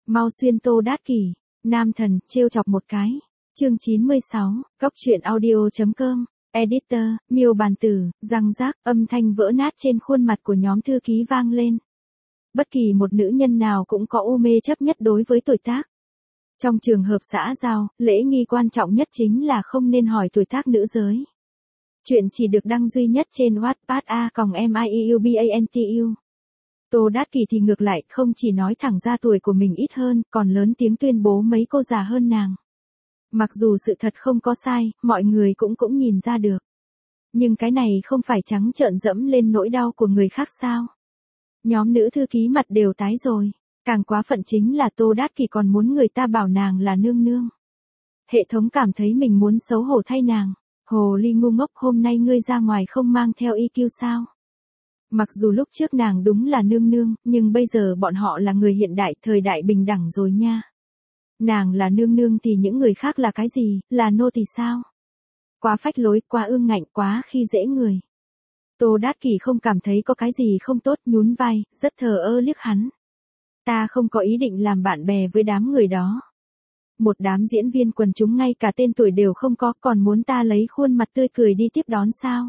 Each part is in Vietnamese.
Mau xuyên Tô Đát Kỷ, nam thần, trêu chọc một cái. Chương 96, Góc truyện audio.com, Editor, Miêu Bàn Tử, răng rác, âm thanh vỡ nát trên khuôn mặt của nhóm thư ký vang lên. Bất kỳ một nữ nhân nào cũng có u mê chấp nhất đối với tuổi tác. Trong trường hợp xã giao, lễ nghi quan trọng nhất chính là không nên hỏi tuổi tác nữ giới. Chuyện chỉ được đăng duy nhất trên Wattpad a.com/mieubantu. Tô Đát Kỷ thì ngược lại, không chỉ nói thẳng ra tuổi của mình ít hơn, còn lớn tiếng tuyên bố mấy cô già hơn nàng. Mặc dù sự thật không có sai, mọi người cũng nhìn ra được. Nhưng cái này không phải trắng trợn dẫm lên nỗi đau của người khác sao? Nhóm nữ thư ký mặt đều tái rồi. Càng quá phận chính là Tô Đát Kỷ còn muốn người ta bảo nàng là nương nương. Hệ thống cảm thấy mình muốn xấu hổ thay nàng. Hồ ly ngu ngốc, hôm nay ngươi ra ngoài không mang theo EQ sao? Mặc dù lúc trước nàng đúng là nương nương, nhưng bây giờ bọn họ là người hiện đại, thời đại bình đẳng rồi nha. Nàng là nương nương thì những người khác là cái gì, là nô thì sao? Quá phách lối, quá ương ngạnh, quá khi dễ người. Tô Đát Kỷ không cảm thấy có cái gì không tốt, nhún vai, rất thờ ơ liếc hắn. Ta không có ý định làm bạn bè với đám người đó. Một đám diễn viên quần chúng ngay cả tên tuổi đều không có, còn muốn ta lấy khuôn mặt tươi cười đi tiếp đón sao?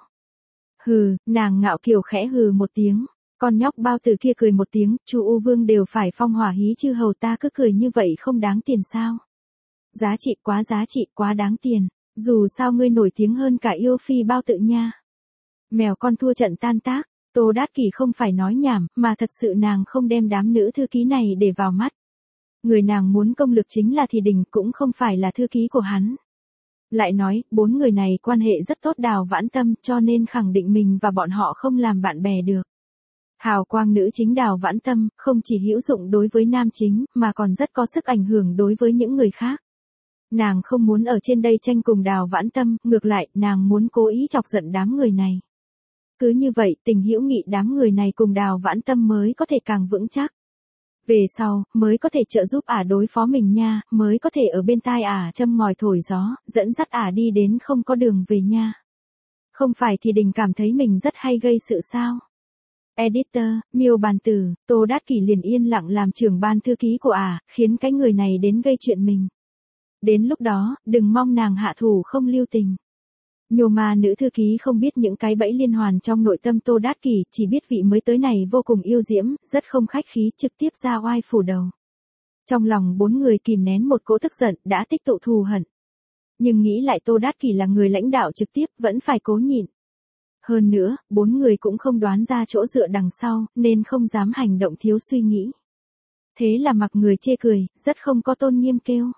Hừ, nàng ngạo kiều khẽ hừ một tiếng. Con nhóc bao tử kia cười một tiếng, Chu U Vương đều phải phong hỏa hí chư hầu, ta cứ cười như vậy không đáng tiền sao? Giá trị, quá đáng tiền. Dù sao ngươi nổi tiếng hơn cả yêu phi bao tự nha. Mèo con thua trận tan tác. Tô Đát Kỷ không phải nói nhảm, mà thật sự nàng không đem đám nữ thư ký này để vào mắt. Người nàng muốn công lực chính là Thì Đình, cũng không phải là thư ký của hắn. Lại nói, 4 người này quan hệ rất tốt Đào Vãn Tâm, cho nên khẳng định mình và bọn họ không làm bạn bè được. Hào quang nữ chính Đào Vãn Tâm, không chỉ hữu dụng đối với nam chính, mà còn rất có sức ảnh hưởng đối với những người khác. Nàng không muốn ở trên đây tranh cùng Đào Vãn Tâm, ngược lại, nàng muốn cố ý chọc giận đám người này. Cứ như vậy, tình hữu nghị đám người này cùng Đào Vãn Tâm mới có thể càng vững chắc. Về sau, mới có thể trợ giúp ả đối phó mình nha, mới có thể ở bên tai ả châm ngòi thổi gió, dẫn dắt ả đi đến không có đường về nha. Không phải Thì Đình cảm thấy mình rất hay gây sự sao? Editor, Miêu Bàn Tử, Tô Đát Kỷ liền yên lặng làm trưởng ban thư ký của ả, khiến cái người này đến gây chuyện mình. Đến lúc đó, đừng mong nàng hạ thủ không lưu tình. Nhô ma nữ thư ký không biết những cái bẫy liên hoàn trong nội tâm Tô Đát Kỷ, chỉ biết vị mới tới này vô cùng yêu diễm, rất không khách khí, trực tiếp ra oai phủ đầu. Trong lòng 4 người kìm nén một cỗ tức giận, đã tích tụ thù hận. Nhưng nghĩ lại Tô Đát Kỷ là người lãnh đạo trực tiếp, vẫn phải cố nhịn. Hơn nữa, 4 người cũng không đoán ra chỗ dựa đằng sau, nên không dám hành động thiếu suy nghĩ. Thế là mặc người chê cười, rất không có tôn nghiêm kêu.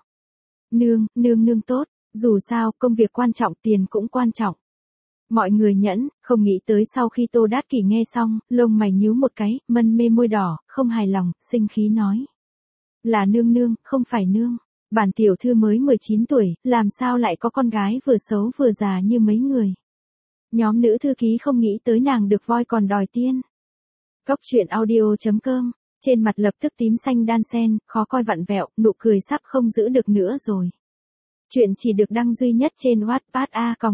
Nương tốt. Dù sao, công việc quan trọng, tiền cũng quan trọng. Mọi người nhẫn, không nghĩ tới sau khi Tô Đát Kỷ nghe xong, lông mày nhíu một cái, mân mê môi đỏ, không hài lòng, sinh khí nói. Là nương, không phải nương. Bản tiểu thư mới 19 tuổi, làm sao lại có con gái vừa xấu vừa già như mấy người. Nhóm nữ thư ký không nghĩ tới nàng được voi còn đòi tiên. Góc truyện audio.com, trên mặt lập tức tím xanh đan xen, khó coi vặn vẹo, nụ cười sắp không giữ được nữa rồi. Chuyện chỉ được đăng duy nhất trên Wattpad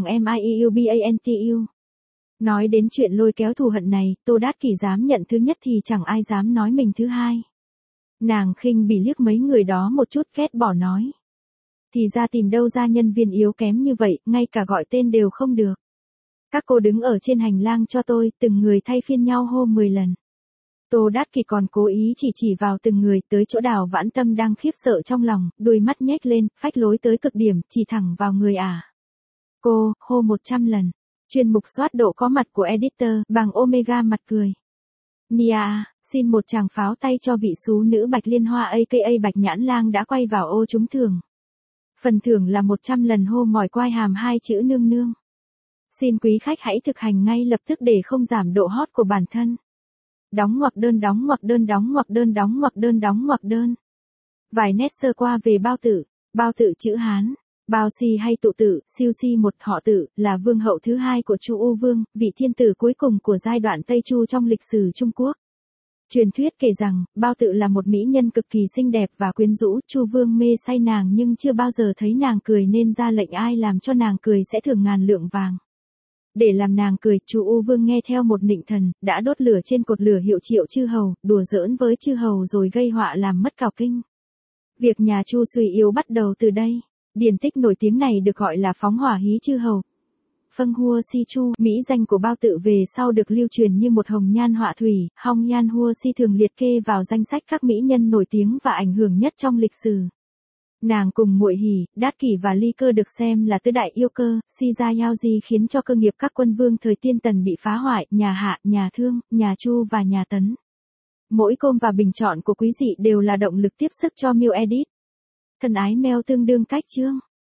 a.com/mieubantu. Nói đến chuyện lôi kéo thù hận này, Tô Đát Kỷ dám nhận thứ nhất thì chẳng ai dám nói mình thứ hai. Nàng khinh bỉ liếc mấy người đó một chút, ghét bỏ nói. Thì ra tìm đâu ra nhân viên yếu kém như vậy, ngay cả gọi tên đều không được. Các cô đứng ở trên hành lang cho tôi, từng người thay phiên nhau hô 10 lần. Tô Đát Kỷ còn cố ý chỉ vào từng người, tới chỗ Đào Vãn Tâm đang khiếp sợ trong lòng, đôi mắt nhếch lên, phách lối tới cực điểm, chỉ thẳng vào người ả. Cô, hô 100 lần. Chuyên mục soát độ có mặt của editor, bằng Omega mặt cười. Nia, xin một tràng pháo tay cho vị xú nữ Bạch Liên Hoa aka Bạch Nhãn Lang đã quay vào ô trúng thưởng. Phần thưởng là 100 lần hô mỏi quai hàm 2 chữ nương. Xin quý khách hãy thực hành ngay lập tức để không giảm độ hot của bản thân. Đóng ngoặc đơn. Vài nét sơ qua về bao tự chữ Hán, bao si hay tụ tự, siêu si một họ tự, là vương hậu thứ hai của Chu U Vương, vị thiên tử cuối cùng của giai đoạn Tây Chu trong lịch sử Trung Quốc. Truyền thuyết kể rằng, bao tự là một mỹ nhân cực kỳ xinh đẹp và quyến rũ, Chu Vương mê say nàng nhưng chưa bao giờ thấy nàng cười nên ra lệnh ai làm cho nàng cười sẽ thưởng ngàn lượng vàng. Để làm nàng cười, Chu U Vương nghe theo một nịnh thần, đã đốt lửa trên cột lửa hiệu triệu chư hầu, đùa giỡn với chư hầu rồi gây họa làm mất cào kinh. Việc nhà Chu suy yếu bắt đầu từ đây. Điển tích nổi tiếng này được gọi là phóng hỏa hí chư hầu. Phân Hua Si Chu, mỹ danh của Bao Tự về sau được lưu truyền như một hồng nhan họa thủy, Hong Nhan Hua Si thường liệt kê vào danh sách các mỹ nhân nổi tiếng và ảnh hưởng nhất trong lịch sử. Nàng cùng muội Hỉ, Đát Kỷ và Ly Cơ được xem là tứ đại yêu cơ, Si Gia Yao Di khiến cho cơ nghiệp các quân vương thời Tiên Tần bị phá hoại, nhà Hạ, nhà Thương, nhà Chu và nhà Tấn. Mỗi com và bình chọn của quý dị đều là động lực tiếp sức cho Miêu Edit. Thân ái mail tương đương cách chương.